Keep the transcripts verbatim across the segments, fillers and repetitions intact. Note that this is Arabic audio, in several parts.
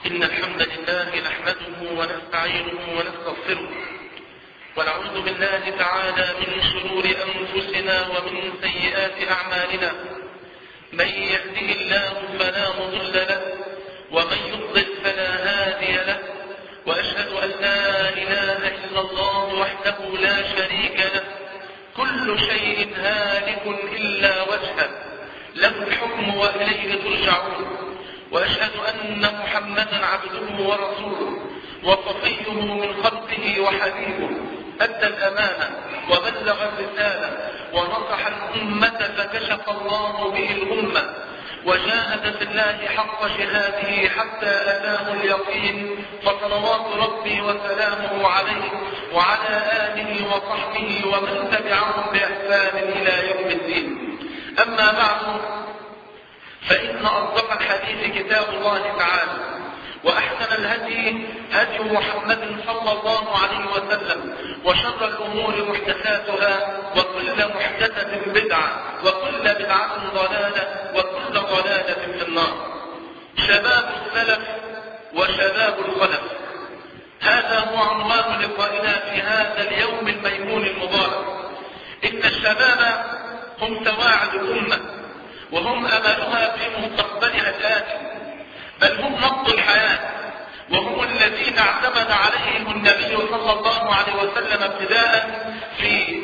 إن الحمد لله نحمده ونستعينه ونستغفره ونعوذ بالله تعالى من شرور أنفسنا ومن سيئات أعمالنا. من يهده الله فلا مضل له ومن يضلل فلا هادي له، وأشهد أن لا إله إلا الله وحده لا شريك له، كل شيء هالك إلا وجهه، له الحكم وإليه ترجعون. وأشهد أن محمدا عبده ورسوله وصفيه من خلقه وحبيبه، أدى الأمانة وبلغ الرسالة ونصح الأمة فكشف الله به الأمة، وجاهد في الله حق جهاده حتى أتاه اليقين، فصلوات ربي وسلامه عليه وعلى آله وصحبه ومن تبعهم بإحسان إلى يوم الدين. أما بعد، فإن أصدق الحديث كتاب الله تعالى، وأحسن الهدي هدي محمد صلى الله عليه وسلم، وشر الأمور محدثاتها، وكل محدثة بدعة، وكل بدعة ضلالة، وكل ضلالة في النار. شباب السلف وشباب الخلف، هذا هو عنوان لقائنا في هذا اليوم الميمون المبارك. إن الشباب هم سواعد الأمة، وهم أملها في مستقبلها الآتي، بل هم نبض الحياة، وهم الذين اعتمد عليهم النبي صلى الله عليه وسلم ابتداء في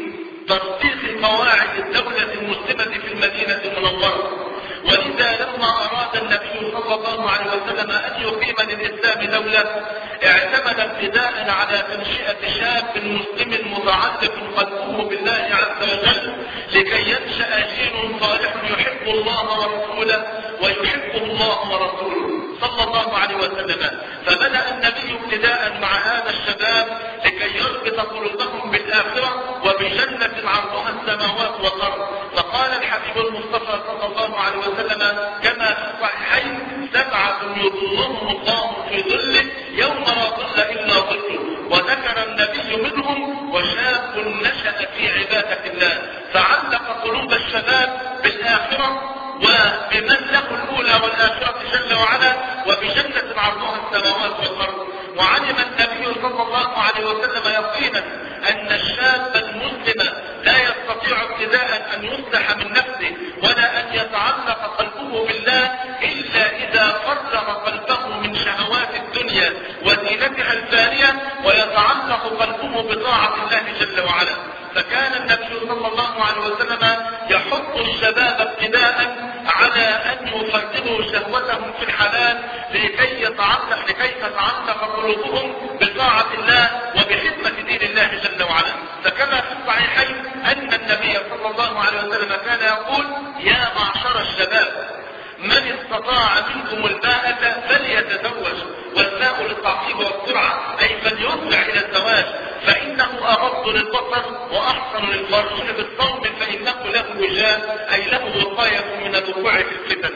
ترسيخ قواعد الدولة المسلمة في المدينة المنورة. ولذا لما أراد النبي صلى الله عليه وسلم أن يقيم للإسلام دولة، اعتمد ابتداء على تنشئة شاب مسلم متعلق قلبه بالله عز وجل، لكي ينشأ جيل صالح يحب الله ورسوله ويحبه الله ورسوله صلى الله عليه وسلم. فبدأ النبي ابتداء مع هذا الشباب لكي يربط قلوبهم بالآخرة وبجنة عرضها السماوات والأرض. فقال الحبيب المصطفى صلى الله عليه وسلم كما في الصحيحين: سبعة يظلهم الله في ظله يوم لا ظل إلا ظله. وذكر النبي منهم: وشاب نشأ في عبادة الله. فعلق قلوب الشباب بالآخرة وبمن له الأولى والآخرة جل وعلا، وبجنة عرضها السماوات والأرض. وعلم النبي صلى الله عليه وسلم يقينا أن الشاب المسلم لا يستطيع ابتداء أن يصلح من نفسه ولا أن يتعلق قلبه بالله إلا إذا فرغ قلبه من شهوات الدنيا وزينتها الفانية، ويتعلق قلبه بطاعة الله جل وعلا. فكان النبي صلى الله عليه وسلم يحث الشباب ابتداء على أن يفردوا شهوتهم في الحلال لكي يتعلق لكي تتعلق قلوبهم بطاعة الله وبخدمة دين الله جل وعلا. فكما في الصحيحين أن النبي صلى الله عليه وسلم كان يقول: يا معشر الشباب، من استطاع منكم الباءة فليتزوج، والباء للتعقيب والسرعة، أي فليسرع إلى الزواج، فإنه أغض للبصر وأحسن للفرج. بالصوم فإنه له وجاء، أي له وقاية من الوقوع في الفتن.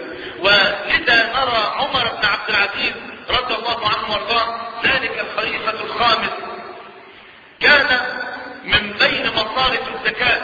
ولذا نرى عمر بن عبد العزيز رضي الله عنه وارضاه، ذلك الخليفة الخامس، كان من بين مصارف الزكاة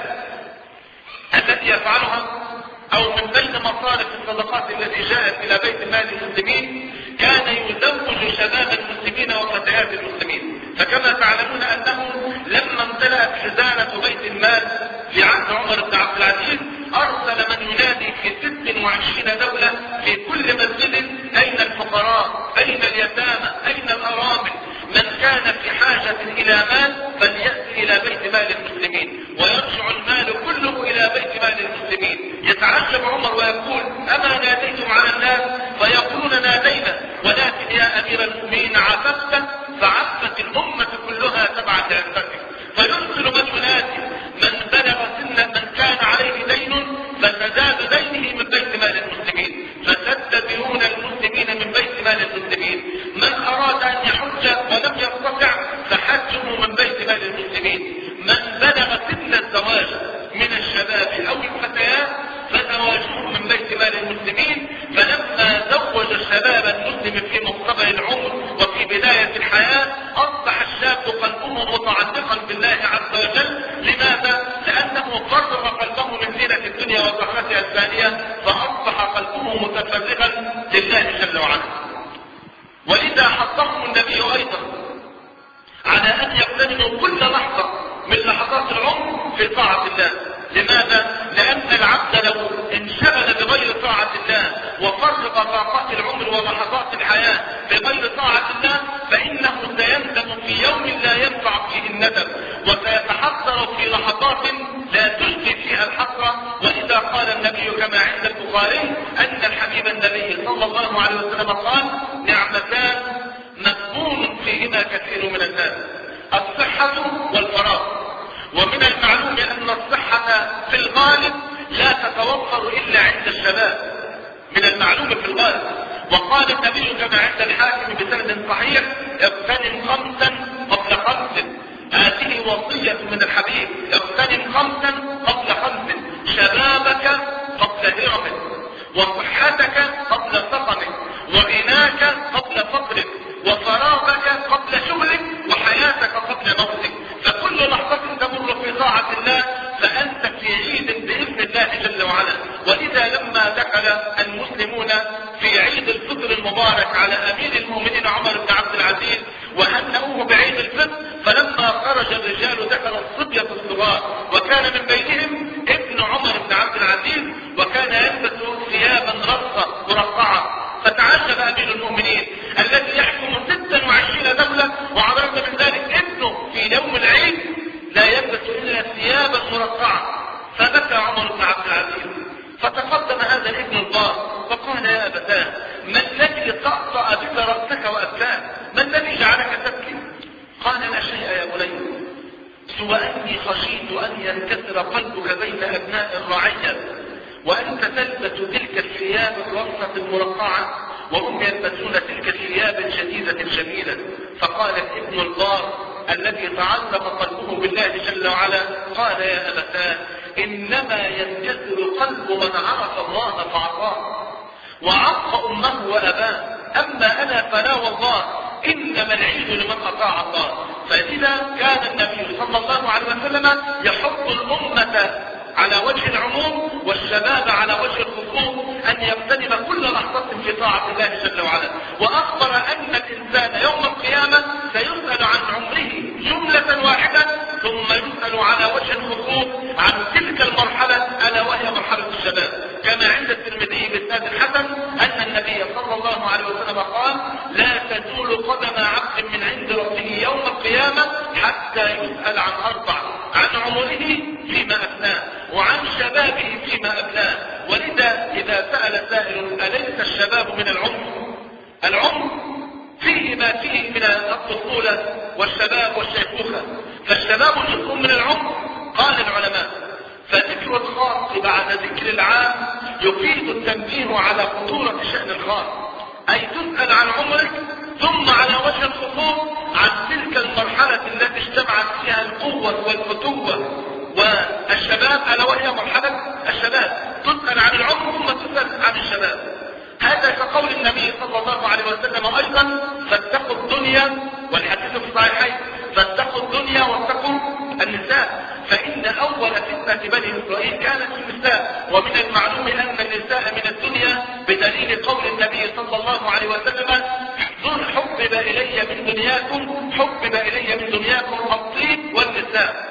التي يفعلها أو من بين مصارف الصدقات التي جاءت إلى بيت مال المسلمين، كان يزوج شباب المسلمين وفتيات المسلمين. فكما تعلمون أنه لما امتلأت خزانة بيت المال في عهد عمر بن عبد العزيز، أرسل من ينادي في ست وعشرين دولة في كل مسجد: أين الفقراء؟ أين اليتامى؟ أين الأرامل؟ من كان في حاجة إلى مال فليأتي إلى بيت مال المسلمين، ويرجع المال كله إلى بيت مال المسلمين. يتعجب عمر ويقول: أما ناديتم على الناس؟ فيقولون: نادينا، ولكن يا أمير المؤمنين عففت فعفت الأمة كلها تبعك أنفسك. فيرسل من ينادي: من بلغ سن من كان عليه دين فسداد دينه من بيت مال المسلمين، فسد ديون المسلمين من بيت مال المسلمين. من أراد أن يحج ولم يستطع فحجه من بيت مال المسلمين. من بلغ سن الزواج من الشباب أو الفتيات فزواجهم من بيت مال المسلمين. فلما زوج الشباب المسلم في مقتبل العمر وفي بداية الحياة، أصبح الشاب قلبه متعلقا بالله عز وجل. لماذا؟ لأنه فرغ قلبه من زينة الدنيا وزخرفها الثانية، فأصبح قلبه متفرغا لله جل وعلا. ولذا حضهم النبي أيضا على أن يغتنموا كل لحظة من لحظات العمر في طاعة الله. لماذا؟ لأن العبد لو انشغل بغير طاعة الله وفرغ طاقات العمر ولحظات الحياة بغير طاعة الله فإنه سيندم في يوم لا ينفع فيه الندم، وسيتحسر في لحظات لا تلقي فيها الحسرة. وإذا قال النبي كما عند البخاري أن الحبيب النبي صلى الله عليه وسلم قال: نعمتان مغبون فيهما كثير من الناس، الصحة والفراغ. ومن المعلوم أن الصحة في الغالب لا تتوفر إلا عند الشباب، من المعلوم في الغالب. وقال النبي كما عند الحاكم بسند صحيح: اغتنم خمسا قبل خمس. هذه وصية من الحبيب: اغتنم خمسا قبل خمس، شبابك قبل هرمك، وصحتك قبل سقمك، وغناك قبل فقرك، وفراغك قبل شغلك، وحياتك قبل موتك. فكل لحظة تمر في طاعة الله فأنت في عيد بإذن الله جل وعلا. ولذا لما دخل المسلمون في عيد الفطر المبارك على أمير المؤمنين عمر بن عبد العزيز وهنأوه بعيد الفطر، فلما خرج الرجال دخل الصبية الصغار، وكان من بينهم ابن عمر بن عبد العزيز، وكان يلبس ثيابا رقة مرقعة. فتعجب أمير المؤمنين الذي يحكم ستة وعشرين دولة وعلى الرغم من ذلك ابنه في يوم العيد لا يلبس إلا ثيابا مرقعة. فبكى عمر بن عبد العزيز، فتقدم هذا الابن البار فقال: يا أبتاه، ما الذي طأطأ بك رأسك وأبكاك؟ ما الذي جعلك تبكي؟ قال: لا شيء يا بني، سوى أني خشيت أن ينكسر قلبك بين أبناء الرعية، وأنت تلبس تلك الثياب الرصة المرقعة وهم يلبسون تلك الثياب الجديدة الجميلة. فقال الابن البار الذي تعلق قلبه بالله جل وعلا: قال يا أبتاه، إنما ينكسر قلب من عرف الله فعصاه وعق أمه وأباه، أما أنا فلا والله، إنما العيد لمن أطاع الله. فإذا كان النبي صلى الله عليه وسلم يحض الأمة على وجه العموم والشباب على وجه الخصوص أن يغتنم كل لحظة في طاعة الله جل وعلا. وأخبر أن الإنسان يوم القيامة سيسأل عن عمره جملة واحدة، ثم يسأل على وجه الخصوص عن تلك المرحلة ألا وهي مرحلة الشباب. كما عند الترمذي بإسناد الحسن أن النبي صلى الله عليه وسلم قال: لا تزول قدم عبد من عند ربه يوم القيامة حتى يسأل عن أربع: عن عمره فيما أفناه، وعن شبابه فيما أبلاه. ولذا إذا سأل سائل: أليس الشباب من العمر؟ العمر فيه ما فيه من الطفولة والشباب والشيخوخة، فالشباب جزء من العمر. قال العلماء: فذكر الخاص بعد ذكر العام يفيد التنبيه على خطورة شأن الخاص، أي تسأل عن عمرك ثم على وجه الخصوص عن تلك المرحلة التي اجتمعت فيها القوة والفتوة والشباب ألا وهي مرحلة الشباب. تسأل عن العمر ثم تسأل عن الشباب. هذا كقول النبي صلى الله عليه وسلم أيضا: فاتقوا الدنيا، والحديث في الصحيحين: فاتقوا الدنيا واتقوا النساء، فإن أول فتنة بني إسرائيل كانت في النساء. ومن المعلوم أن النساء من الدنيا بدليل قول النبي صلى الله عليه وسلم: حبب إلي من دنياكم حبب إلي من دنياكم الطيب والنساء،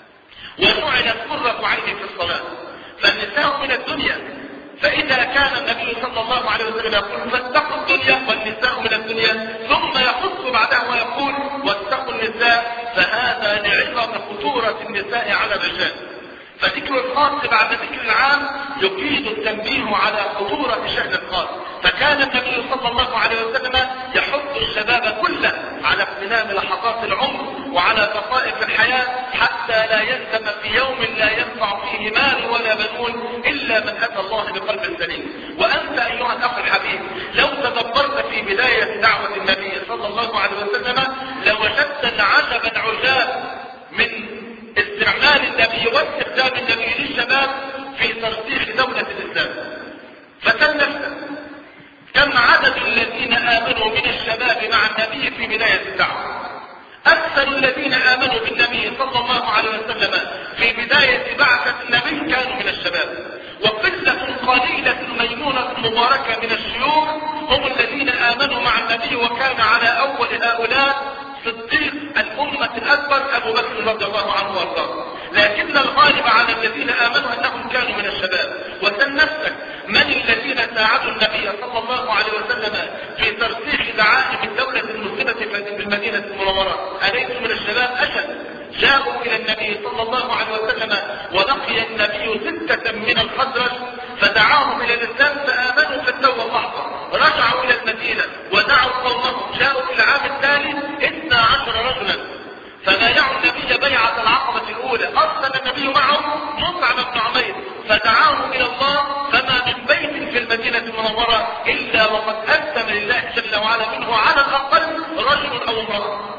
وجعلت قرة عيني في الصلاة. فالنساء من الدنيا. فإذا كان النبي صلى الله عليه وسلم يقول: فاتقوا الدنيا والنساء من الدنيا، ثم يخص بعدها ويقول: واتقوا النساء، فهذا لعظم خطورة النساء على الرجال. فذكر الخاص بعد ذكر العام يفيد التنبيه على خطورة شأن الخاص. فكان النبي صلى الله عليه وسلم يحث الشباب كله على اغتنام لحظات العمر وعلى دقائق الحياة حتى لا يندم في يوم لا ينفع فيه مال ولا بنون إلا من أتى الله بقلب سليم. وأنت أيها الأخ الحبيب لو تدبرت في بداية دعوة النبي صلى الله عليه وسلم لوجدت العجب العجاب من استعمال النبي واستخدام النبي للشباب في ترسيخ دولة الإسلام. فسل نفسك كم عدد الذين آمنوا من الشباب مع النبي في بداية الدعوة؟ أكثر الذين آمنوا بالنبي صلى الله عليه وسلم في بداية بعثة النبي كانوا من الشباب، وقلة قليلة ميمونة مباركة من الشيوخ هم الذين آمنوا مع النبي وكان على الأكبر أبو بكر رضي الله عنه وارضاه، لكن الغالب على الذين آمنوا أنهم كانوا من الشباب. وسل نفسك من الذين ساعدوا النبي صلى الله عليه وسلم في ترسيخ دعائم الدولة المسلمة في المدينة المنورة؟ أليسوا من الشباب؟ أشد. جاءوا إلى النبي صلى الله عليه وسلم ولقي النبي ستة من الخزرج فدعاهم إلى الإسلام فآمنوا في التوبة اللحظة، رجعوا إلى المدينة ودعوا قومهم، جاءوا في العام الثاني اثنا عشر رجلا فبايعوا النبي بيعة العقبة الأولى، أرسل النبي معهم مصعب بن عمير فدعاهم إلى الله، فما من بيت في المدينة المنورة إلا وقد أسلم لله جل وعلا منه على الأقل رجل أو امرأة.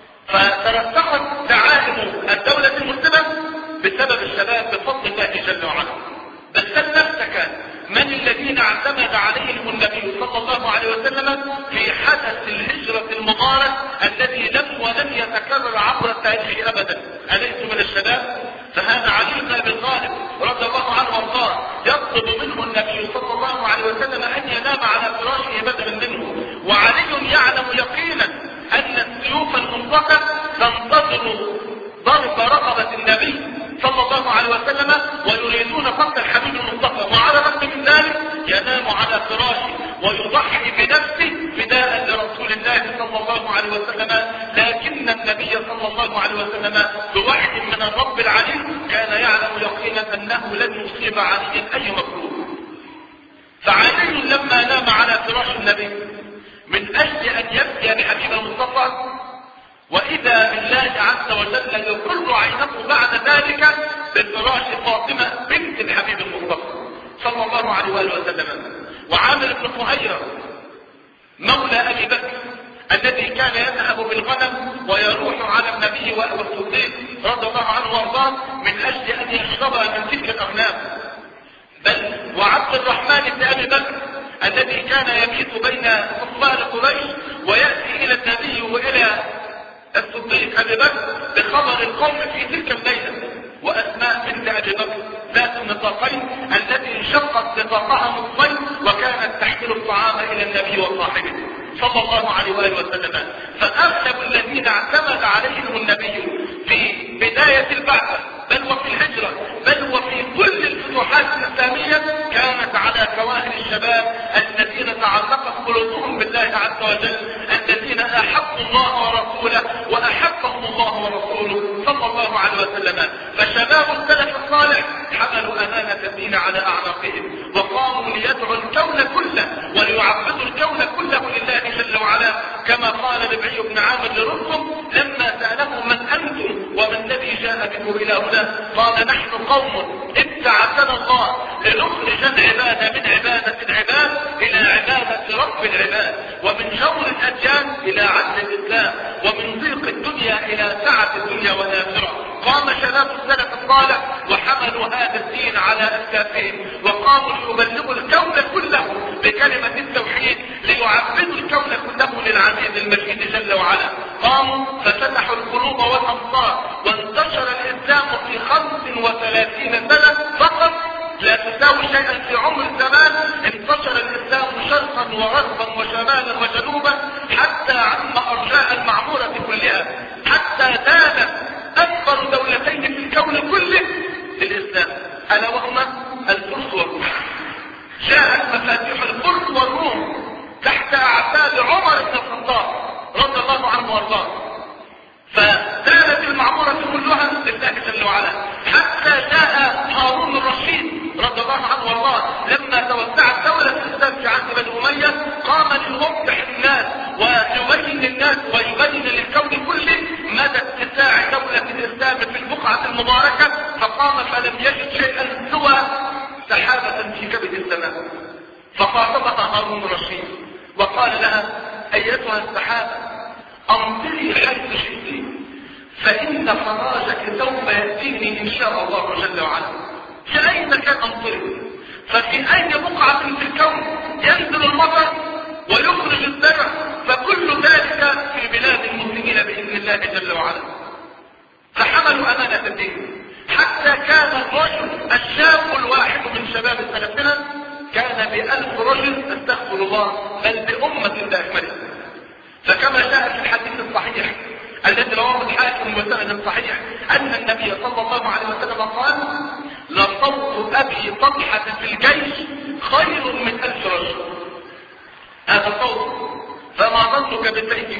فترسخت دعائم الدولة المسلمة بسبب الشباب بفضل الله جل وعلا. بل سل نفسك من الذين اعتمد عليهم النبي صلى الله عليه وسلم في حدث الهجرة المبارك الذي لم ولن يتكرر عبر التاريخ أبدا؟ أليسوا من الشباب؟ فهذا علي بن أبي طالب رضي الله عنه وارضاه يطلب منه النبي صلى الله عليه وسلم أن ينام على فراشه بدلا منه، وعلي يعلم يقينا أن السيوف المنطقة تنتظر ضرب رقبة النبي صلى الله عليه وسلم ويريدون فقط الحبيب المصطفى، وعلى الرغم من ذلك ينام على فراشه ويضحي بنفسه فداء لرسول الله صلى الله عليه وسلم. لكن النبي صلى الله عليه وسلم بوحي من الرب العليم كان يعلم يقينا أنه لن يصيب عليا أي مكروه. فعلي لما نام على فراش النبي من أجل أن يبكي بحبيب المصطفى، وإذا بالله عز وجل يقر عينه بعد ذلك بفراش فاطمة بنت الحبيب المصطفى صلى الله عليه وآله وسلم. وعامر بن فهيرة مولى أبي بكر الذي كان يذهب بالغنم ويروح على النبي والصديق رضي الله عنه وارضاه من أجل أن يشرب من تلك الأغنام. بل وعبد الرحمن بن أبي بكر الذي كان يبيت بين كفار قريش ويأتي إلى النبي وإلى الصديق أبي بكر بخبر القوم في تلك الليلة. وأسماء بنت أبي بكر ذات النطاقين التي انشقت نطاقها نصفين وكانت تحمل الطعام إلى النبي وصاحبه صلى الله عليه وآله وسلم. فأغلب الذين اعتمد عليهم النبي في بداية البعثة بل وفي الهجرة بل وفي كل الفتوحات الإسلامية كانت على كواهن الشباب الذين تعلقت قلوبهم بالله عز وجل، الذين أحبوا الله ورسوله وأحبهم الله ورسوله صلى الله عليه وسلم. فشباب السلف الصالح حملوا أمانة الدين على أعناقهم وقاموا ليدعوا الكون كله وليعبدوا الكون كله لله جل وعلا، كما قال ربعي بن عامر لرستم لما سأله من أنتم وما الذي جاء بكم إلى هنا؟ قال نحن قوم ابتعثنا الله لنخرج العباد من عبادة العباد إلى عبادة رب العباد، ومن شر الأديان إلى عدل الإسلام، ومن ضيق الدنيا إلى سعة الدنيا والآخرة. قام شباب السلف الصالح وحملوا هذا الدين على أكتافهم وقاموا ليبلغوا الكون كله بكلمة التوحيد، ليعبدوا الكون كله للعزيز المجيد جل وعلا. قاموا ففتحوا القلوب والأمصار وانتشر الإسلام في خمس وثلاثين سنة فقط، لا تساوي شيئا في عمر الزمان. انتشر الإسلام شرقا وغربا وشمالا وجنوبا حتى عم أرجاء المعمورة كلها، حتى دانت أكبر دولتين في الكون كله للإسلام ألا وهما الفرس والروم. جاءت مفاتيح الفرس والروم تحت أعتاب عمر بن الخطاب رضي الله عنه وارضاه، فدانت المعمورة كلها لله جل وعلا حتى جاء هارون الرشيد رضي الله عنه وارضاه لما توسعت دولة الإسلام في عهد بني أمية قام ليوضح للناس ويبين للناس ويبين للكون كله مدى اتساع دولة الإسلام في البقعة المباركة، فقام فلم يجد شيئا سوى سحابة في كبد السماء، فخاطبها هارون الرشيد وقال لها أيتها السحابة أمطري حيث شئتي فإن فراجك سوف يأتيني إن شاء الله جل وعلا. في أي مكان أمطري، ففي أي بقعة في الكون ينزل المطر ويخرج الزرع، فكل ذلك في بلاد المسلمين بإذن الله جل وعلا. فحملوا أمانة الدين حتى كان الرجل الشاب الواحد من شباب سلفنا كان بألف رجل استغفر الله بل بأمة بأكمله. فكما جاء في الحديث الصحيح الذي رواه الحاكم بسند صحيح أن النبي صلى الله عليه وسلم قال: لصوت أبي طلحة في الجيش خير من ألف رجل. هذا صوت، فما ظنك بسيفه،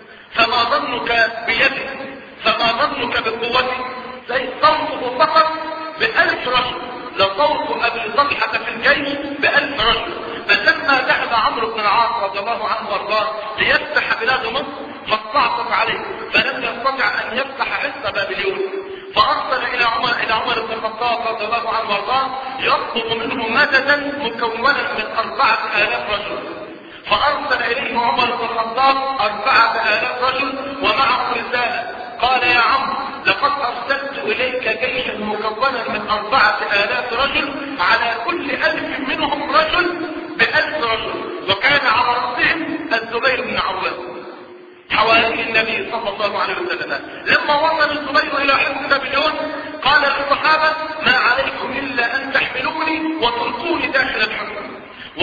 فما ظنك بيده، فما ظنك بقوته، زي صوته فقط بألف رجل. لصوت أبي طلحة في الجيش بألف رجل. فلما ذهب عمرو بن العاص رضي الله عنه وارضاه ليفتح بلاد مصر فاستعصت عليه، فلم يستطع أن يفتح حصن بابليون، فأرسل إلى عمر إلى عمر بن الخطاب رضي الله عنه وارضاه يطلب منه مددا مكونا من أربعة آلاف رجل. فأرسل إليه عمر بن الخطاب أربعة آلاف رجل ومعه رسالة، قال: يا عمرو، لقد أرسلت إليك جيشا مكونا من أربعة آلاف رجل، على كل ألف منهم رجل بألف رجل، وكان على رأسهم الزبير بن عوام حوالي النبي صلى الله عليه وسلم. لما وصل الزبير إلى حصن بابليون قال للصحابة: ما عليكم إلا أن تحملوني وتلقوني داخل الحصن.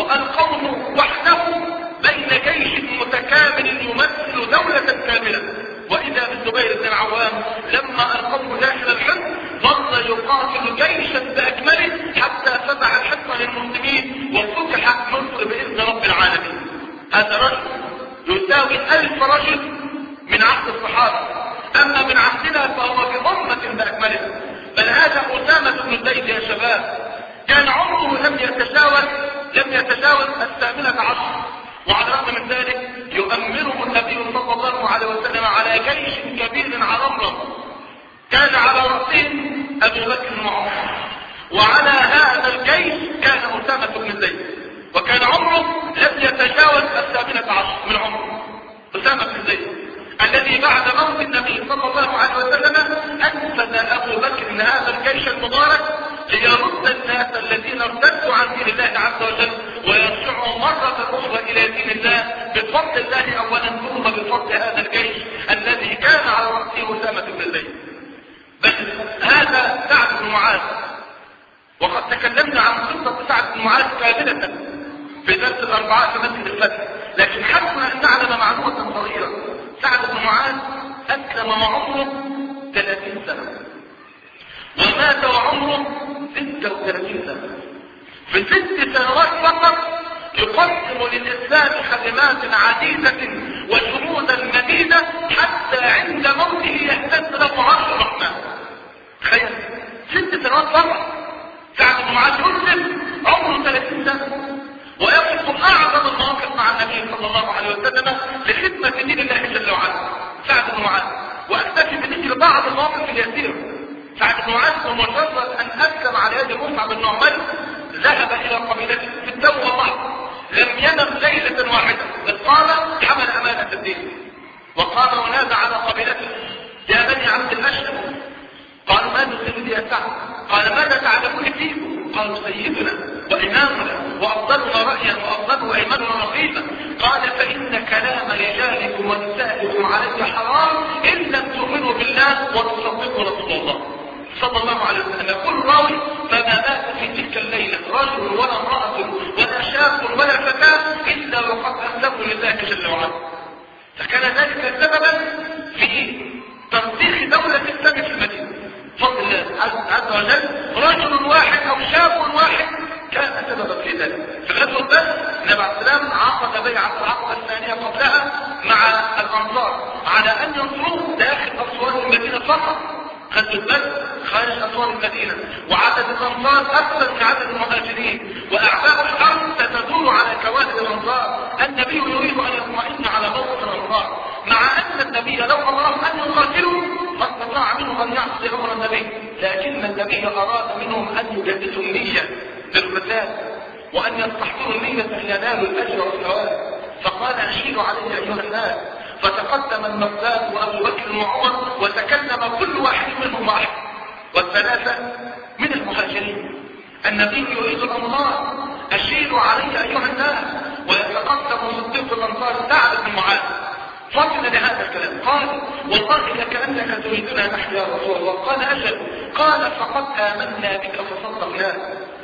وألقوه وحده بين جيش متكامل يمثل دولة كاملة. وإذا بالزبير بن العوام لما ألقوه داخل الحصن ظل يقاتل جيشا بأكمله حتى فتح الحصن للمسلمين وفتحت مصر بإذن رب العالمين. هذا رجل يساوي ألف رجل من عهد الصحابة، أما من عهدنا فهو في ضمة بأكمله. بل هذا أسامة بن زيد يا شباب كان عمره لم يتجاوز لم يتجاوز الثامنة عشر، وعلى الرغم من ذلك يؤمره النبي صلى الله عليه وسلم على جيش كبير عرمرم كان على رأسهم أبو بكر وعمر، وعلى هذا الجيش كان أسامة بن زيد، وكان عمره لم يتجاوز الثامنة عشر من عمره. أسامة بن زيد الذي بعد موت النبي صلى الله عليه وسلم أنفذ أبو بكر هذا الجيش المبارك ليرد الناس الذين ارتدوا عن دين الله عز وجل ويرجعوا مرة أخرى إلى دين الله بفضل الله أولا ثم بفضل هذا الجيش الذي كان على رأسه أسامة بن زيد. بل هذا سعد بن معاذ، وقد تكلمنا عن قصة سعد بن معاذ كاملة في درس الأربعاء في مسجد الفتح، لكن حسنا أن نعلم معلومة صغيرة. سعد بن معاذ أسلم وعمره ثلاثين سنة ومات وعمره ستة وثلاثين سنة. في ست سنوات فقط يقدم للإسلام خدمات عديدة وجنودا مديدة حتى عند موته يهتز له عرش الرحمن. تخيل ست سنوات فقط سعد بن معاذ يسلم عمره ثلاثين سنة ويقف أعظم المواقف مع النبي صلى الله عليه وسلم لخدمة دين الله جل وعلا. سعد بن معاذ، وأكتفي بذكر بعض المواقف اليسيرة. سعد بن معاذ بمجرد أن أسلم على يد مصعب بن عمير ذهب إلى قبيلته في الدو والله، لم ينم ليلة واحدة، بل قام حمل أمانة الدين وقام ونادى على قبيلته: يا بني عبد الأشهر. قالوا: ما نسلم يا سعد؟ قال: ماذا تعلمون فيكم؟ قالوا: سيدنا وإمامنا وأفضلنا رأيا وأفضل أيماننا رقيبا. قال: فإن كلام رجالكم ونسائكم علي حرام إن لم تؤمنوا بالله وتصدقوا رسول الله صلى الله عليه وسلم. يقول راوي: فما مات في تلك الليلة رجل ولا امرأة ولا شاب ولا فتاة إلا وقد أسلموا لله جل وعلا. فكان ذلك سببا في ترسيخ دولة الإسلام في المدينة بفضل الله عز وجل. رجل واحد أو شاب واحد كان سببا في ذلك. في غزوة بدر النبي عليه السلام عقد بيعة العقبة الثانية قبلها مع الأنصار على أن ينصروه داخل أسوار المدينة فقط. غزوة بدر خارج أسوار المدينة، وعدد الأنصار أكثر من عدد المهاجرين، وأعداء الحرب ستدور على كوادر الأنصار. النبي يريد أن يطمئن على موقف الأنصار، مع أن النبي لو أمرهم أن يقاتلوا ما استطاع منهم أن يعصي أمر النبي، لكن النبي أراد منهم أن يجددوا النية للقتال وأن يستحضروا النية لينالوا الأجر والثواب. فقال: أشيروا علي أيها الناس. فتقدم المقداد وأبو بكر وعمر وتكلم كل واحد منهم واحد، والثلاثة من المهاجرين. النبي يريد الأنصار: أشيروا علي أيها الناس. ويتقدم صديق الأنصار سعد بن معاذ فطن لهذا الكلام، قال: والله لكأنك تريدنا نحن يا رسول الله. قال: أجل. قال: فقد آمنا بك فصدقناك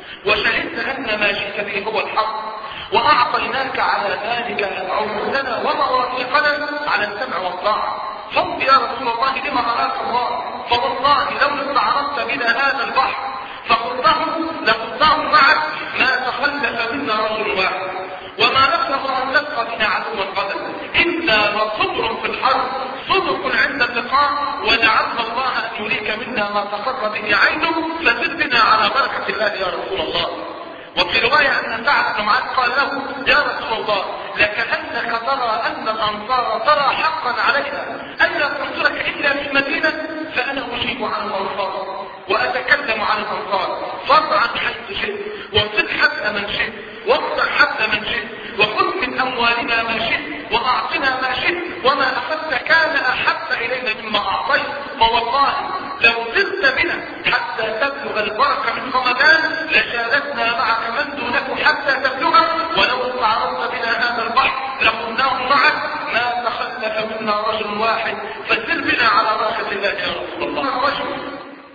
وشهدنا أن ما جئت به هو الحق، وأعطيناك على ذلك عهودنا ومواثيقنا على السمع والطاعة، قلت يا رسول الله لما أراك الله؟ فوالله لو استعرضت بنا هذا البحر فقلته لقلته معك ما تخلف منا رجل واحد، وما نكره أن نلقى بنا عدوا غدا، إنا لصبر في الحرب صدق عند اللقاء، ولعل الله أن يريك منا ما تقر به عينه فزدنا على بركة الله يا رسول الله. وفي رواية أن سعد بن معاذ قال له يا رسول الله لكأنك ترى أن الأنصار ترى حقا علينا ألا تنصرك إلا في المدينة، فأنا أجيب عن الأنصار وأتكلم عن الأنصار، فارض عن حيث شئت وصل حتى من شئت واقطع حتى من شئت وخذ من أموالنا ما شئت وأعطنا ما شئت، وما أخذت كان أحب إلينا مما أعطيت، فوالله لو زلت بنا حتى تبلغ البركة من رمضان لشاركنا معك من دونك حتى تبلغه، ولو استعرضت بنا هذا البحر لقلناه معك ما تخلف منا رجل واحد، فسر بنا على بركة الله يا رسول الله. رجل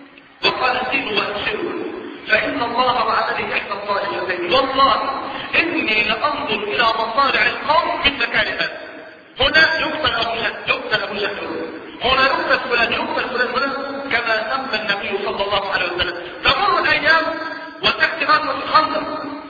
وقال زيدوا وأبشروا فإن الله وعدني إحدى الطائفتين، والله إني لأنظر إلى مصارع القوم مثل كارثة، هنا يقتل أبو جهل يقتل أبو جهل، هنا يقتل فلان يقتل فلان هنا، كما تم النبي صلى الله عليه وسلم. تمر الأيام وتأتي غزوة الخندق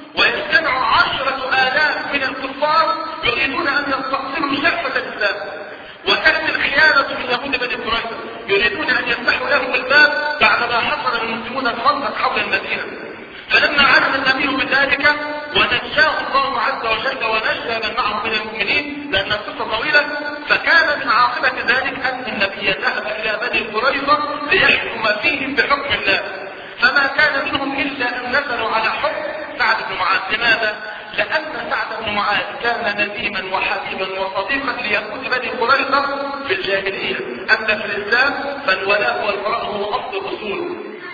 ويجتمع عشرة آلاف من الكفار يريدون أن يستقسموا شرفة الإسلام، وتأتي الخيانة من يهود بني قريظة يريدون أن يفتحوا لهم الباب بعدما حصل المسلمون الخندق حول المدينة. فلما علم النبي بذلك ونجاه الله عز وجل ونجى من معه من المؤمنين لأن القصة طويلة، فكان من عاقبة ذلك أن النبي ذهب إلى بني قريظة ليحكم فيهم بحكم الله، فما كان منهم إلا أن نزلوا على حكم سعد بن معاذ. لماذا؟ لأن سعد بن معاذ كان نديما وحبيبا وصديقا ليهود بني قريظة في الجاهلية، أما في الإسلام فالولاء والبراء هو أصل الأصول.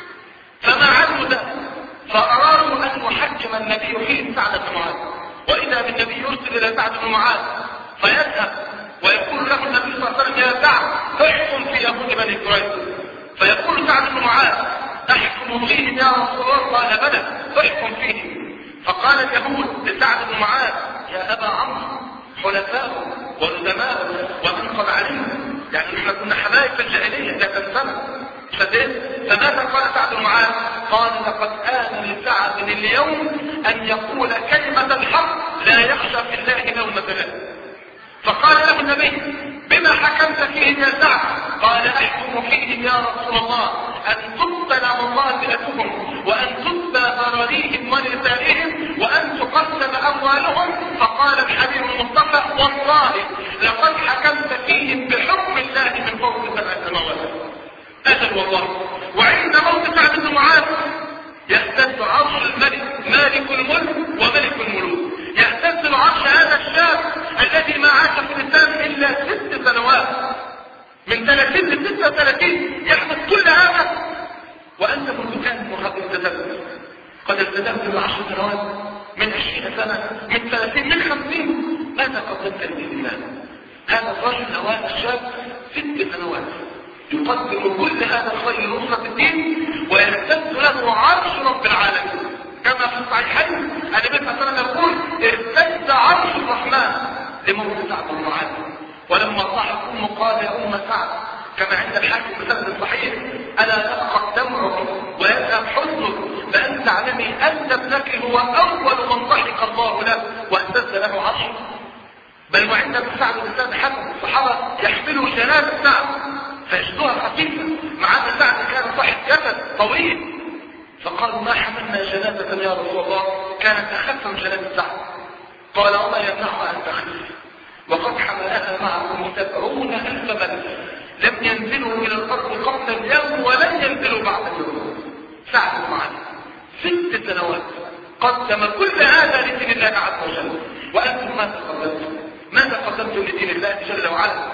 فما علموا ذلك فأرادوا أن يحكم النبي فيه سعد بن معاذ، وإذا بالنبي يرسل إلى سعد بن معاذ فيذهب ويقول له النبي صلى الله عليه وسلم يا سعد احكم في يهود بني قريظة، فيقول سعد بن معاذ احكم فيهم يا رسول الله؟ قال بلى احكم فيهم. فقال اليهود لسعد بن معاذ يا أبا عمرو حلفاء وندماء وأنقض عليهم، يعني احنا كنا حبايب في الجاهلية لا تنسنا. فماذا قال سعد بن معاذ؟ قال لقد آن لسعد اليوم أن يقول كلمة الحق لا يخشى في الله لومة لائم. فقال له النبي بما حكمت فيهم يا سعد؟ قال احكم فيهم يا رسول الله أن تقتل مقاتلتهم وأن تتبى ذراريهم ونسائهم وأن تقسم أموالهم. فقال الحبيب المصطفى والله لقد حكمت فيهم بحكم الله من فوق سبع سماوات. أجل والله. وعند موت سعد بن معاذ يهتز عرش الملك مالك الملك وملك الملوك، يهتز عرش هذا الشاب الذي ما عاش في الإسلام إلا ست سنوات، من ثلاثين لستة وثلاثين يحدث كل هذا، وأنت منذ كان وقد التزمت قد التزمت بعشر سنوات، من عشرين سنة، من ثلاثين، من خمسين. ماذا قدمت لدين الله؟ هذا الرجل هذا الشاب ست سنوات يقدم كل هذا الخير لنصرة الدين ويهتز له عرش رب العالمين، كما في الصحيحين النبي صلى الله عليه وسلم يقول اهتز عرش الرحمن لموت سعد بن معاذ. ولما صاحت امه قال يا ام سعد كما عند الحاكم بسند صحيح الا يبقى دمعك ويذهب حزنك فان تعلمي ان ابنك هو اول من ضحك الله له واهتز له عرشه. بل وعند سعد بن سعد حكم الصحابه يحملوا جنازه سعد فيجدوها خفيفه مع ان سعد كان صاحب جسد طويل، فقالوا ما حملنا جنازه يا رسول الله كانت اخف من جنازه سعد. قال وما يمنعها ان تخف وقد حملها معهم سبعون الف ملك لم ينزلوا الى الارض قبل اليوم ولن ينزلوا بعد اليوم. سعد بن معاذ ست سنوات قدم كل هذا لدين الله عز وجل، وانتم ماذا قدمتم؟ ماذا قدمتم لدين الله جل وعلا؟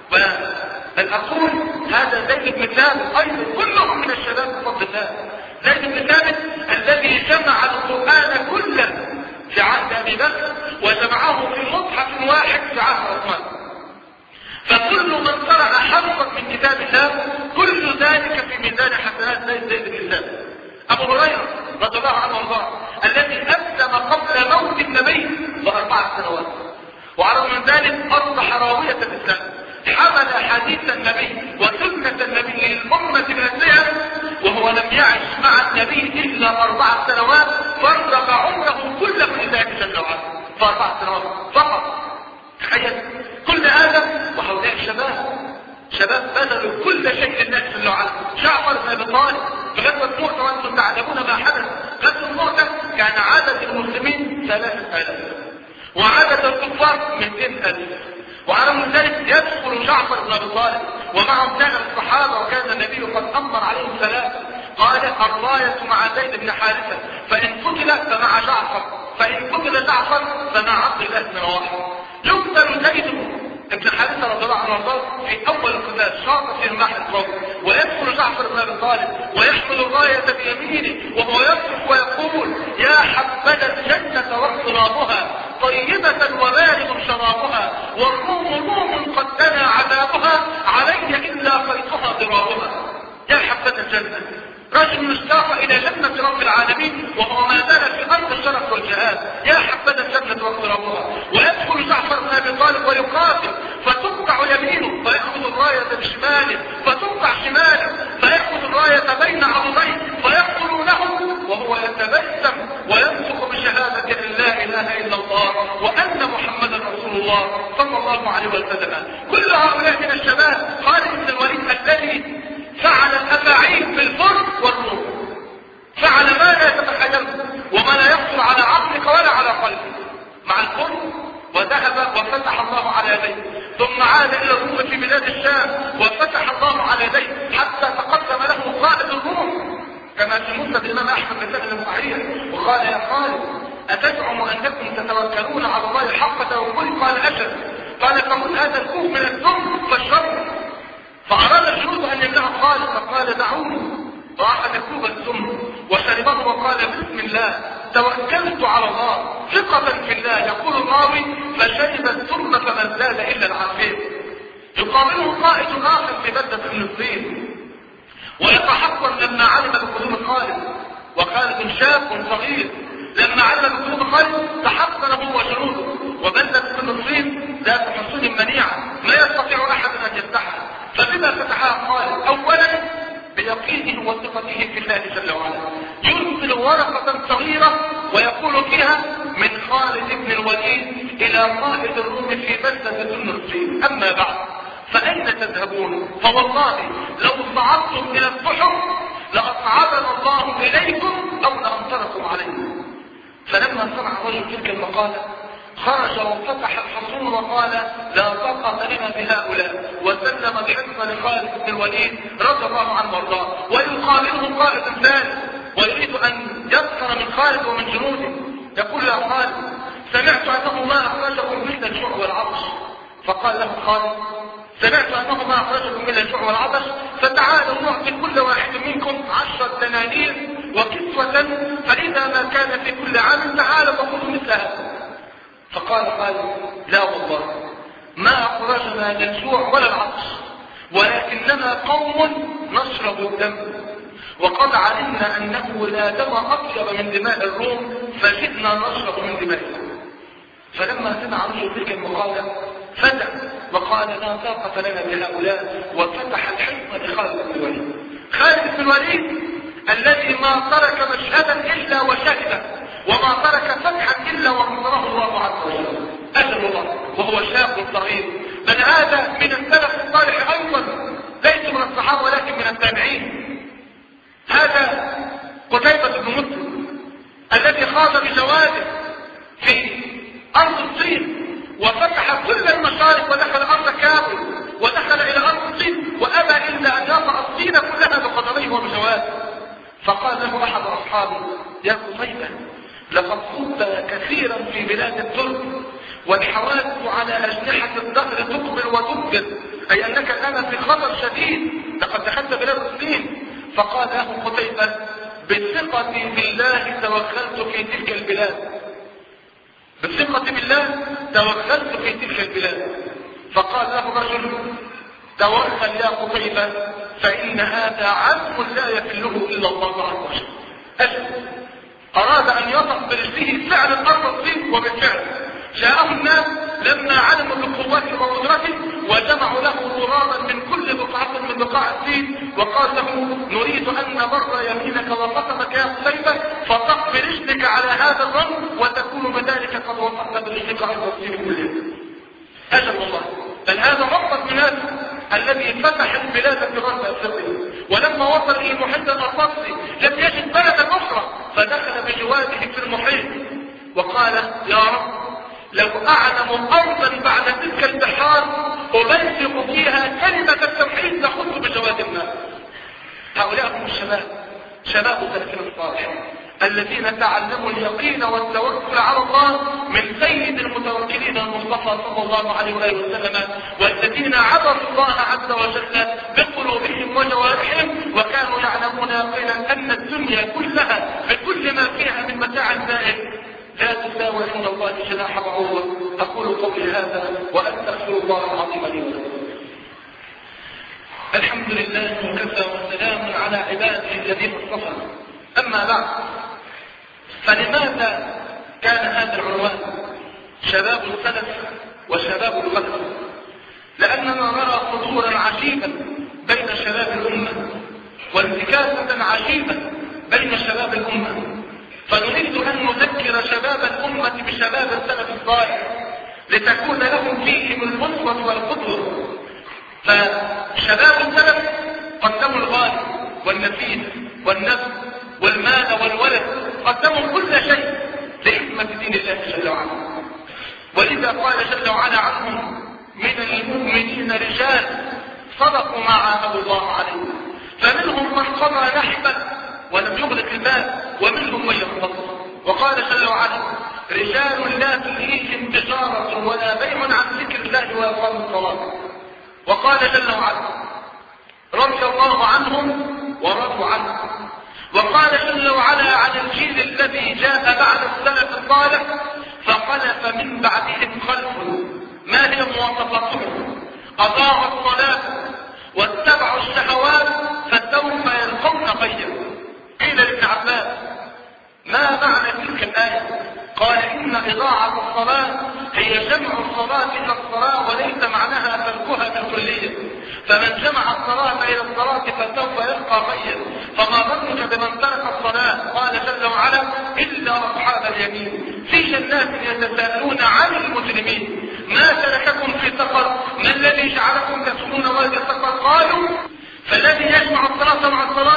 بل اقول هذا زيد بن ثابت ايضا كلهم من الشباب بفضل الله. زيد بن ثابت الذي جمع القران كله في عهد ابي بكر وجمعه في مصحف واحد في عهد عثمان، فكل من قرأ حرفا من كتاب الله كل ذلك في ميزان حسنات زيد بن ثابت. ابو هريره رضي الله عنه وارضاه الذي اسلم قبل موت النبي باربع سنوات، وعلى من ذلك اصبح راويه الاسلام حمل حديث النبي وسنة النبي للأمة بأسرها، وهو لم يعش مع النبي إلا أربع سنوات، فرغ عمره كله لله جل وعلا فأربع سنوات فقط. تخيل كل هذا وهؤلاء الشباب شباب بذلوا كل شيء لله جل وعلا. جعفر بن ابي طالب في غزوة مؤتة وانتم تعلمون ما حدث. غزوة مؤتة كان عدد المسلمين ثلاثة آلاف وعدد الكفار مئتين ألف، وعلى من ذلك يدخل جعفر بن ابي طالب ومعهم كان الصحابة، وكان النبي قد أمر عليهم ثلاثة، قال الراية مع زيد بن حارثة، فإن قتل فمع جعفر، فإن قتل جعفر فمع عبد الله بن رواحة. يقتل زيد ابن حارثة رضي الله عنه وارضاه في اول القتال شاط في رماح القوم، ويدخل جعفر بن ابي طالب ويحمل الراية بيمينه وهو يصرخ ويقول يا حبذا الجنة واقترابها طيبة وبارد شرابها، والروم روم قد دنا عذابها علي الا خيطها ضرابها. يا حبذا الجنة، رجل اشتاق الى جنة رب العالمين وهو ما زال في ارض الشرف والجهاد. يا حبذا الجنة واقترابها. ويدخل جعفر بن ابي طالب ويقاتل فتقطع يمينه فيأخذ الراية بشماله، فتقطع شماله فيأخذ الراية بين عضديه فيقتلونهم وهو يتبسم وينطق بشهادة ان لا اله الا الله وان محمدا رسول الله صلى الله عليه وسلم. كل هؤلاء من الشباب خالد بن الوليد الذي فعل الافاعيل في الفرس والروم، فعل ما لا تتخيله وما لا يخطر على عقلك ولا على قلبك مع الفرس، وذهب وفتح الله على يديه، ثم عاد الى الروم في بلاد الشام وفتح الله على يديه حتى تقدم له قائد الروم كما في مسند الامام احمد بن صحيح وقال يا خالد اتزعم انكم تتوكلون على الله حق توكله؟ قال اجل. قال فقل هذا الكوف من الذنب فالشر. فأراد الجنود أن يمنعه خالد فقال دعوني، وأخذ كوب السم وشربه وقال بسم الله توكلت على الله ثقة في الله. يقول الراوي فشرب السم فما زال إلا العافية. يقابله قائد آخر في بلدة فلسطين ويتحقر لما علم بقدوم خالد، وخالد شاب صغير، لما علم بقدوم خالد تحصن هو وجنوده، وبلدة فلسطين ذات حصون منيعة ما يستطيع أحد أن يفتحها. فبما فتحها خالد اولا بيقينه وثقته في الله جل وعلا، يرسل ورقة صغيرة ويقول فيها من خالد بن الوليد الى قائد الروم في بلدة فلسطين. اما بعد فاين تذهبون؟ فوالله لو صعدتم الى الصحف لاصعدنا الله اليكم او لامطركم عليكم. فلما سمع رجل تلك المقالة خرج وفتح الحصون وقال لا طاقة لنا بهؤلاء، وسلم الحصن لخالد بن الوليد رضي الله عنه وارضاه. ويقابله قائد ثاني ويريد ان يسخر من خالد ومن جنوده، يقول يا خالد سمعت انه ما اخرجكم مثل الجوع والعطش. فقال له خالد سمعت انه ما اخرجكم من الجوع والعطش، فتعالوا نعطي كل واحد منكم عشرة دنانير وكسوة، فاذا ما كان في كل عام تعالوا فخذوا مثل هذا. فقال خالد لا والله ما أخرجنا للجوع ولا العطش، ولكننا قوم نشرب الدم، وقد علمنا أنه لا دم أطيب من دماء الروم فجئنا نشرب من دمائهم. فلما سمع رجل تلك المقالة فتح وقال لا طاقة لنا بهؤلاء، وفتح الحصن لخالد بن الوليد. خالد بن الوليد الذي ما ترك مشهدا إلا وشهده، وما ترك فتحا إلا ونصره الله عز وجل أجل الله، وهو شاب صغير. بل هذا من السلف الصالح أيضا، ليس من الصحابة ولكن من التابعين. هذا قتيبة بن مسلم الذي خاض بجواده في أرض الصين وفتح كل المشارق ودخل أرض كابل ودخل إلى أرض الصين وأبى إلا أن يطأ الصين كلها بقدميه وبجواده. فقال له أحد أصحابه يا قتيبة لقد خضت كثيرا في بلاد الترك والحوادث على أجنحة الدهر تقبل وتقبل، أي أنك الآن في خطر شديد، لقد دخلت بلاد الصين. فقال له قتيبة بثقتي بالله توكلت في تلك البلاد، بثقتي بالله توكلت في تلك البلاد. فقال له رجل توكل يا قتيبة فإن هذا عزم لا يفله إلا الله عز وجل. أجل أراد أن يطأ برجله فعل الأرض الصين، وبالفعل جاءه الناس لما علموا بقوته وقدرته وجمعوا له غرابا من كل بقعة من بقاع الدين وقال له نريد أن نبر يمينك وقصدك يا قتيبة فطق برجلك على هذا الرمل وتكون بذلك قد وصلت برجلك عرض الدين كله. أجل والله، بل هذا عقبة بن نافع الذي فتح البلاد في غرب افريقيا، ولما وصل الى المحيط الاطلسي لم يجد بلدا اخرى فدخل بجواده في المحيط وقال يا رب لو اعلم ارضا بعد تلك البحار ابلغ فيها كلمة التوحيد لخذت بجواد الناس. هؤلاء هم الشباب، شباب سلفنا الصالح الذين تعلموا اليقين والتوكل على الله من سيد المتوكلين المصطفى صلى الله عليه وآله وسلم، والذين عبدوا الله عز وجل بقلوبهم وجوارحهم وكانوا يعلمون يقينا أن الدنيا كلها بكل ما فيها من متاع زائد لا تساوي عند الله جناح بعوضة. أقول قولي هذا وأستغفر الله العظيم لي ولكم. الحمد لله وكفى وسلام على عباده الذين اصطفى. أما بعد، فلماذا كان هذا العنوان شباب السلف وشباب الخلف؟ لأننا نرى خطورا عجيبا بين شباب الأمة وانتكاسة عجيبة بين شباب الأمة، فنريد أن نذكر شباب الأمة بشباب السلف الصالح لتكون لهم فيهم الأسوة والقدوة. فشباب السلف قدموا الغالي والنفيس والنفس والمال والولد، قدموا كل شيء لخدمة دين الله جل وعلا. ولذا قال جل وعلا عنهم من المؤمنين رجال صدقوا ما عاهدوا الله عليه، فمنهم من قضى نحبه ولم يغلق المال ومنهم من ينتصر. وقال جل وعلا رجال لا تلهيهم تجارة ولا بيع عن ذكر الله وإقام الصلاة. وقال جل وعلا رضي الله عنهم ورضوا عنه. وقال جل وعلا عن الجيل الذي جاء بعد السلف الصالح فخلف من بعدهم خلف ما هي مواصفاتهم أضاعوا الصلاة واتبعوا الشهوات فسوف يلقون غيا. قيل لابن عباس ما معنى تلك الآية؟ قال إن إضاعة الصلاة هي جمع الصلاة إلى الصلاة وليس معناها تركها بالكلية، فمن جمع الصلاة إلى الصلاة فسوف يلقى غيا. فما ظنك بمن ترك الصلاة؟ قال جل وعلا إلا أصحاب اليمين في جنات يتساءلون عن المجرمين ما ترككم في سقر ما الذي جعلكم تسكنون وادي السقر؟ قالوا فالذي يجمع الصلاة مع الصلاة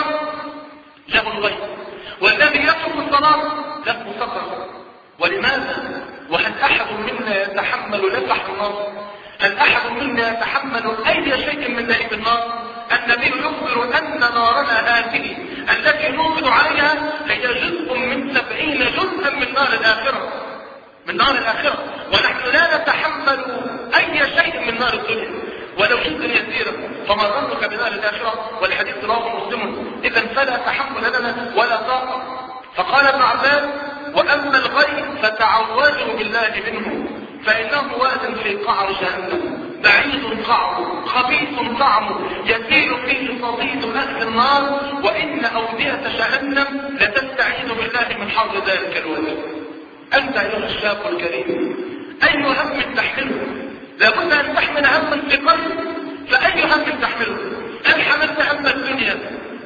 له الغي والذي يترك الصلاة له سقر. ولماذا؟ وهل أحد منا يتحمل لفح النار؟ هل أحد منا يتحمل أي شيء من لهيب النار؟ النبي يخبر أن نارنا هذه التي نوقد عليها هي جزء من سبعين جزءا من نار الآخرة، من نار الآخرة، ونحن لا نتحمل أي شيء من نار الدنيا ولو جزء يسيرا، فما ظنك بنار الآخرة؟ والحديث رواه مسلم. إذا فلا تحمل لنا ولا طاقة. فقال ابن عباس وأما الغي فتعوذوا بالله منه فإنه واد في قعر جهنم بعيد قعره خبيث طعمه يسيل فيه صديد أهل النار وإن أودية جهنم لتستعيذ بالله من حر ذلك الواد. أنت أيها الشاب الكريم أي هم تحمله؟ لابد أن تحمل هما في قلبك، فأي هم تحمله؟ هل حملت هم الدنيا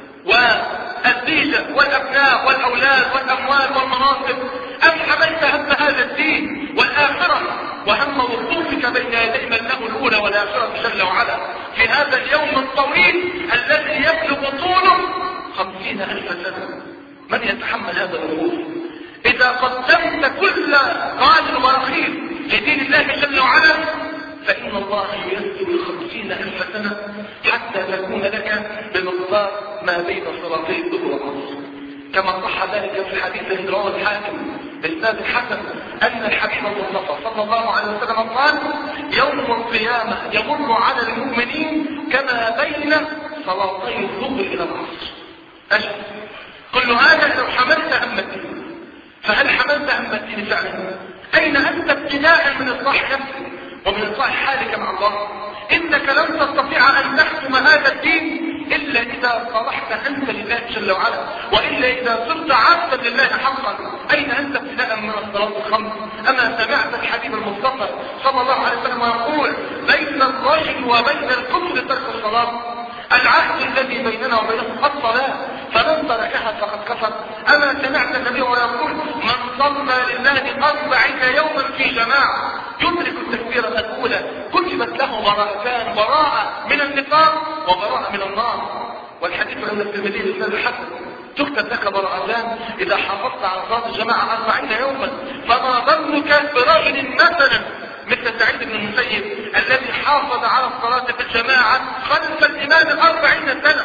والزيجة والأبناء والأولاد والأموال والمناصب، أم حملت هم هذا الدين والآخرة وهم وقوفك بين يدي من له الأولى والآخرة جل وعلا في هذا اليوم الطويل الذي يبلغ طوله خمسين ألف سنة؟ من يتحمل هذا الوقوف؟ إذا قدمت كل غال ورخيص لدين الله جل وعلا فإن الله ييسر خمسين ألف سنة حتى تكون لك بمقدار ما بين صلاتي الظهر والعصر، كما صح ذلك في الحديث الذي رواه الحاكم بإسناد الحسن أن الحبيب المصطفى صلى الله عليه وسلم قال يوم القيامة يمر على المؤمنين كما بين صلاتي الظهر إلى العصر. أجل كل هذا لو حملت هم الدين، فهل حملت هم الدين فعلا؟ أين أنت ابتداء من إصلاح نفسك ومن إصلاح حالك مع الله؟ إنك لن تستطيع أن تحكم هذا الدين إلا إذا صلحت أنت لله جل وعلا، وإلا إذا صرت عبدا لله حقا. أين أنت ابتداء من الصلاة الخمس؟ أما سمعت الحبيب المصطفى صلى الله عليه وسلم يقول بين الرجل وبين الكفر ترك الصلاة، العهد الذي بيننا وبينهم الصلاة، فمن تركها فقد كفر. أما سمعت النبي يقول من صلى لله أربعين يوما في جماعة يدرك التكبيرة الأولى كتبت له براءتان، براءة من النفاق وبراءة من النار. والحديث عند الترمذي بإسناد الحسن تكتب لك براءتان إذا حافظت على صلاة الجماعة أربعين يوما، فما ظنك برجل مثلا مثل سعيد بن المسيب الذي حافظ على الصلاة في الجماعة خلف الإمام أربعين سنة،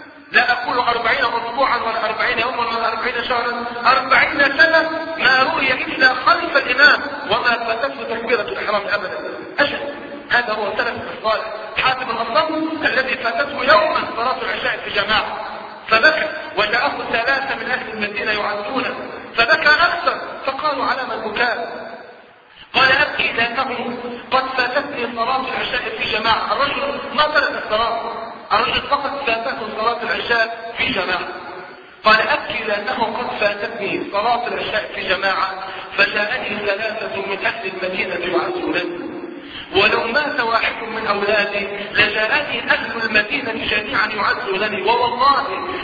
لا أقول أربعين أسبوعا ولا أربعين يوما ولا أربعين شهرا، أربعين سنة ما رؤي إلا خلف الإمام وما فاتته تكبيرة الإحرام أبدا. أجل هذا هو سلف الصالح. حاتم الأصم الذي فاتته يوما صلاة العشاء في جماعة فبكى، وجاءه ثلاثة من أهل المدينة يعدونه فبكى أكثر، فقالوا على ما البكاء؟ قال أبكي لأنه قد فاتتني صلاة العشاء في جماعة. الرجل ما ترك الصلاة، الرجل فقط فاتته صلاة العشاء في جماعة. قال أبكي لأنه قد فاتتني صلاة العشاء في جماعة فجاءني ثلاثة من أهل المدينة يعزونني، ولو مات واحد من أولادي لجاءني أهل المدينة جميعا يعزونني، ووالله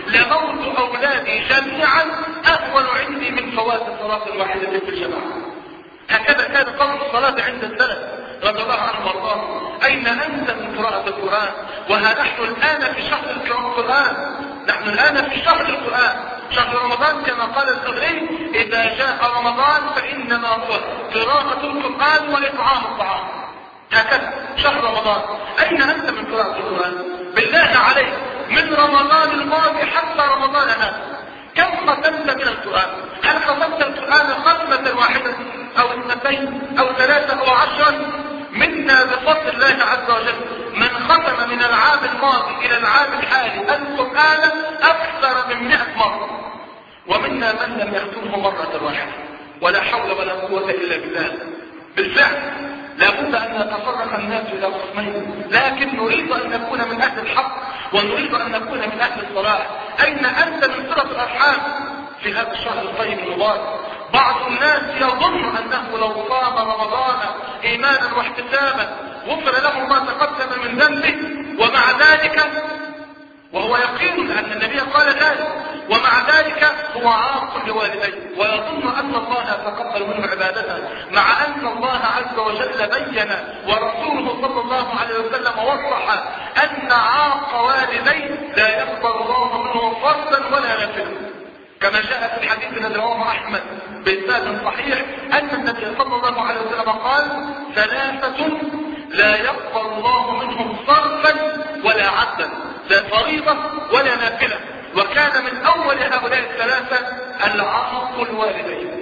لموت أولادي جميعا أهون عندي من فوات الصلاة الواحدة في الجماعة. هكذا كان قول الصلاة عند السلف رضي الله عنهم وارضاهم. أين أنت من قراءة القرآن؟ وها نحن الآن في شهر القرآن، نحن الآن في شهر القرآن، شهر رمضان كما قال الزهري إذا جاء رمضان فإنما هو قراءة القرآن وإطعام الطعام. هكذا شهر رمضان. أين أنت من قراءة القرآن؟ بالله عليك من رمضان الماضي حتى رمضان هذا كم ختمت من القرآن؟ هل ختمت القرآن ختمة واحدة أو اثنتين أو ثلاثة أو عشرة؟ منا بفضل الله عز وجل من ختم من العام الماضي إلى العام الحالي القرآن أكثر من مئة مرة، ومنا من لم يختمه مرة واحدة. ولا حول ولا قوة إلا بالله. بالفعل لابد أن نتفرق الناس إلى قسمين، لكن نريد أن نكون من أهل الحق ونريد أن نكون من أهل الصلاح. أين أنت من صلة الأرحام في هذا الشهر الطيب المبارك؟ بعض الناس يظن أنه لو صام رمضان إيمانا واحتسابا غفر له ما تقدم من ذنبه، ومع ذلك وهو يقين أن النبي قال ذلك، ومع ذلك هو عاق لوالديه ويظن أن الله تقبل منه عبادته، مع أن الله عز وجل بين ورسوله صلى الله عليه وسلم وضح أن عاق والديه لا يقبل الله منه فرضا ولا نفلا، كما جاء في الحديث الذي رواه أحمد بإسناد صحيح أن النبي صلى الله عليه وسلم قال ثلاثة لا يقبل الله منهم صرفا ولا عدلا، لا فريضة ولا نافلة، وكان من أول هؤلاء الثلاثة العاق الوالدين.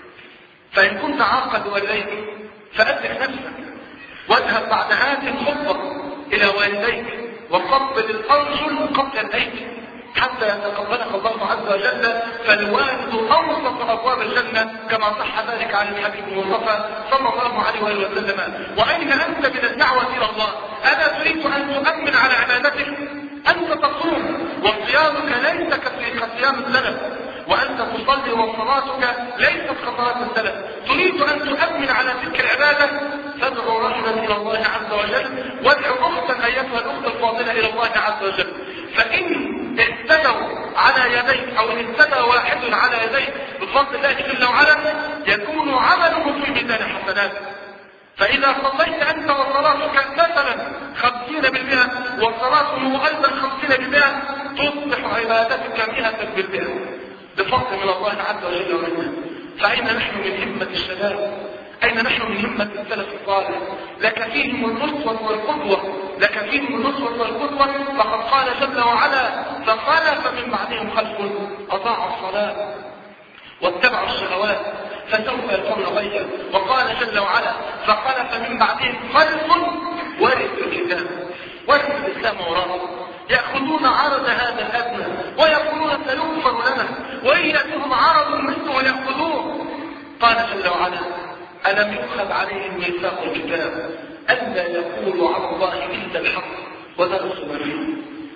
فإن كنت عاقا لوالديك فأدرك نفسك واذهب بعد هذه الخطبة إلى والديك وقبل الأرجل قبل الأيدي حتى يتقبلك الله عز وجل، فالوالد أوسط أبواب الجنة كما صح ذلك عن الحبيب المصطفى صلى الله عليه وسلم. وأين أنت من الدعوة إلى الله؟ ألا تريد أن تؤمن على عبادتك؟ أنت تصوم وصيامك ليس كصيام السلف، وأنت تصلي وصلاتك ليست كصلاة السلف، تريد أن تؤمن على تلك العبادة؟ فادعو رجلا إلى الله عز وجل، وادعو أختا أيتها الأخت الفاضلة إلى الله عز وجل. فإن اهتدوا على يديك أو ان اهتدى واحد على يديك بفضل الله جل وعلا يكون عمله في ميزان حسناتك. فإذا صليت أنت وصلاتك مثلا خمسين بالمئة وصلاته أيضا خمسين بالمئة تصبح عبادتك مئة بالمئة بفضل من الله عز وجل ومنه. فأين نحن من همة الشباب؟ أين نحن من همة السلف الصالح؟ لك فيهم النصوة والقدوة، لك فيهم النصوة والقدوة. فقد قال جل وعلا فخلف من بعدهم خلف أضاعوا الصلاة واتبعوا الشهوات فسوف يلقون غيا. وقال جل وعلا فخلف من بعدهم خلف ورثوا الكتاب، ورثوا الإسلام وراءه يأخذون عرض هذا الأدنى ويقولون سيغفر لنا، وإن يأتهم عرض مثله يأخذوه. قال جل وعلا ألم يؤخذ عليهم ميثاق الكتاب ألا يقولوا على الله إلا الحق ودرسوا ما فيه والدار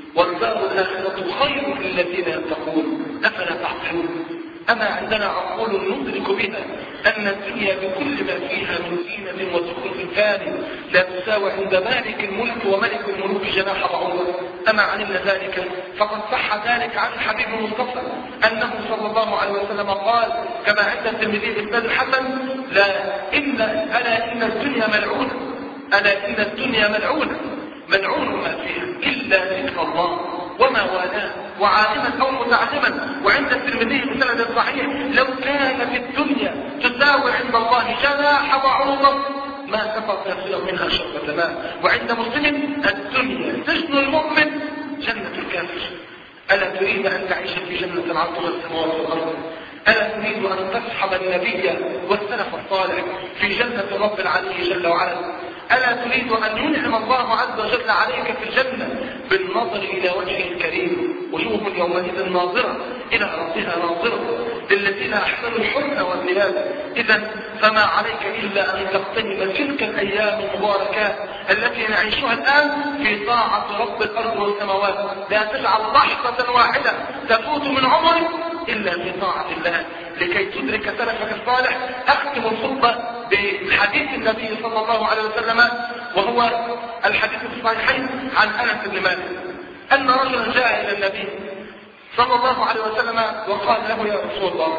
والدار الآخرة خير للذين يتقون أفلا تعقلون؟ أما عندنا عقول ندرك بها أن الدنيا بكل ما فيها من زينة وزخرف فان لا تساوي عند مالك الملك وملك الملوك جناح بعوضة؟ أما علمنا ذلك فقد صح ذلك عن الحبيب المصطفى أنه صلى الله عليه وسلم قال كما عند الترمذي بإسناد الحسن: لا إن ألا إن الدنيا ملعونة، ألا إن الدنيا ملعونة ملعون ما فيها إلا ذكر الله وما والاه وعالما أو متعلما. وعند الترمذي بسند صحيح: لو كان في الدنيا تساوي عند الله جناح بعوضة ما سقط يصير منها شربة ماء. وعند مسلم: الدنيا سجن المؤمن جنة الكافر. ألا تريد أن تعيش في جنة عرضها السماوات والأرض؟ ألا تريد أن تصحب النبي والسلف الصالح في جنة رب العلي جل وعلا؟ ألا تريد أن ينعم الله عز وجل عليك في الجنة بالنظر إلى وجهه الكريم؟ وجوه يومئذ ناظرة إلى ربها ناظرة للذين أحسنوا الحسنى والزيادة. إذا فما عليك إلا أن تغتنم تلك الأيام المباركات التي نعيشها الآن في طاعة رب الأرض والسماوات. لا تجعل لحظة واحدة تفوت من عمرك إلا في طاعة الله لكي تدرك سلفك الصالح. أختم الخطبة بحديث النبي صلى الله عليه وسلم، وهو الحديث الصحيحين عن أنس بن مالك أن رجلا جاء إلى النبي صلى الله عليه وسلم وقال له: يا رسول الله،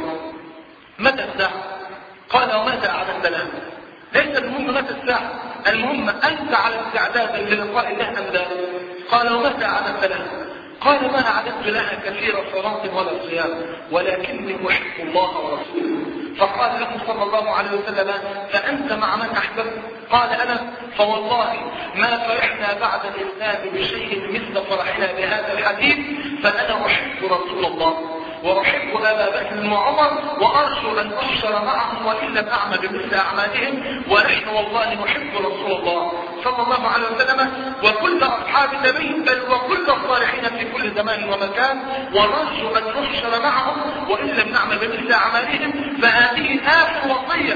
متى الساعة؟ قال: وماذا أعددت لها؟ ليس المهم متى الساعة، المهم أنت على استعداد للقاء الله أم لا؟ قال: وماذا أعددت لها؟ قال: ما أعددت لها كثير صلاة ولا صيام، ولكني أحب الله ورسوله. فقال له صلى الله عليه وسلم: فأنت مع من أحببت؟ قال: أنا. فوالله ما فرحنا بعد الإسلام بشيء مثل فرحنا بهذا الحديث، فأنا أحب رسول الله وأحب أبا بكر وعمر وأرجو أن أحشر معهم وإن لم أعمل بمثل أعمالهم، ونحن والله نحب رسول الله صلى الله عليه وسلم وكل أصحاب النبي بل وكل الصالحين في كل زمان ومكان، ونرجو أن نحشر معهم وإن لم نعمل بمثل أعمالهم. فهذه آخر وصية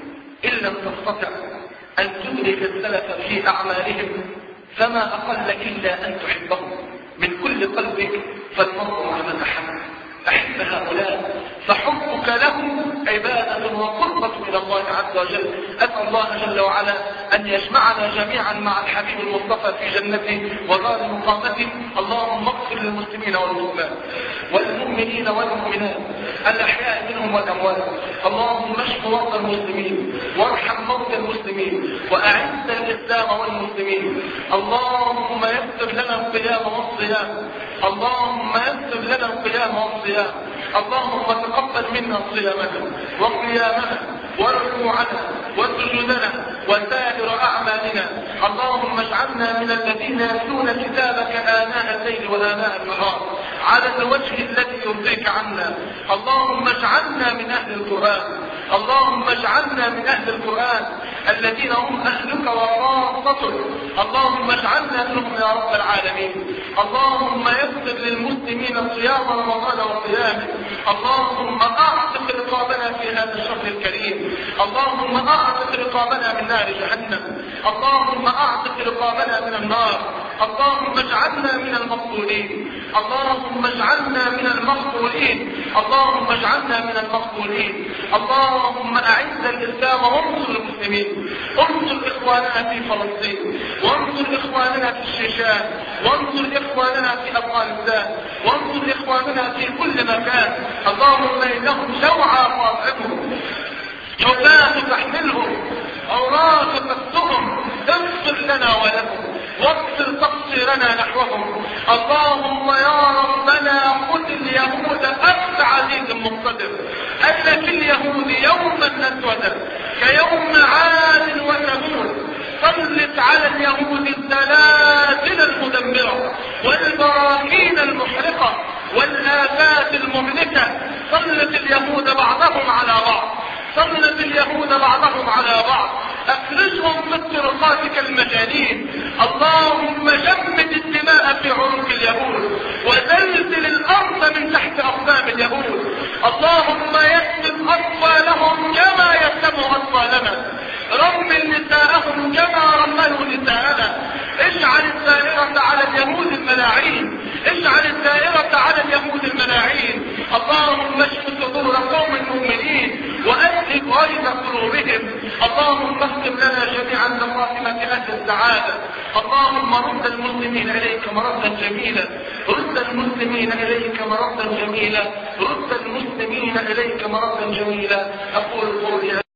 إن لم تستطع أن تدرك السلف في أعمالهم فما أقل إلا أن تحبهم من كل قلبك. فالمرء مع من أحب. أحب هؤلاء فحبك لهم عبادة وقربة إلى الله عز وجل. أسأل الله جل وعلا أن يجمعنا جميعا مع الحبيب المصطفى في جنته ودار مقامته. اللهم اغفر للمسلمين والمسلمات والمؤمنين والمؤمنات الأحياء منهم والأموات. اللهم اشف مرضى المسلمين وارحم موتى المسلمين وأعز الإسلام والمسلمين. اللهم يسر لنا القيام والصيام. اللهم يسر لنا القيام والصيام. اللهم تقبل منا صيامنا وقيامنا وركوعنا وسجودنا وسائر أعمالنا. اللهم اجعلنا من الذين يتلون كتابك آناء الليل وآناء النهار على الوجه الذي يرضيك عنا. اللهم اجعلنا من أهل القرآن. اللهم اجعلنا من أهل القرآن الذين هم أهلك وخاصتك. اللهم اجعلنا منهم يا رب العالمين. اللهم يسر للمسلمين صيام رمضان وقيامه. اللهم أعتق رقابنا في هذا الشهر الكريم. اللهم أعتق رقابنا من نار جهنم. اللهم أعتق رقابنا من النار. اللهم اجعلنا من المقبولين. اللهم اجعلنا من المقبولين. اللهم اجعلنا من المقبولين. اللهم أعز الإسلام وانصر المسلمين. انصر إخواننا في فلسطين، وانصر إخواننا في الشيشان، وانصر إخواننا في أفغانستان، وانصر إخواننا في كل مكان. اللهم إنهم جوعى فاطعمهم، جفاة تحملهم، أوراق تكسهم. اغفر لنا ولهم واغفر تقصيرنا نحوهم. اللهم يا ربنا خذ اليهود أخذ عزيز مقتدر. أن في اليهود يوما أسودا كيوم عاد وثمود. سلط على اليهود الزلازل المدمرة والبراكين المحرقة والآفات المهلكة. سلط اليهود بعضهم على بعض. سلط اليهود بعضهم على بعض. أخرجهم في الطرقات كالمجانين. اللهم جمد الدماء في عنق اليهود وزلزل الأرض من تحت أقدام اليهود. اللهم يسلم أطفالهم كما يسلم أطفالنا. رمل نساءهم كما رملوا نساءنا. اجعل السائرة على اليهود الملاعين. اجعل اللهم اشف صدور قوم المؤمنين وأسلم غيظ قلوبهم. اللهم اختم لنا جميعا بخاتمة أهل السعادة. اللهم رد المسلمين إليك مردا جميلا، رد المسلمين إليك مردا جميلا، رد المسلمين إليك مردا جميلا. أقول قولي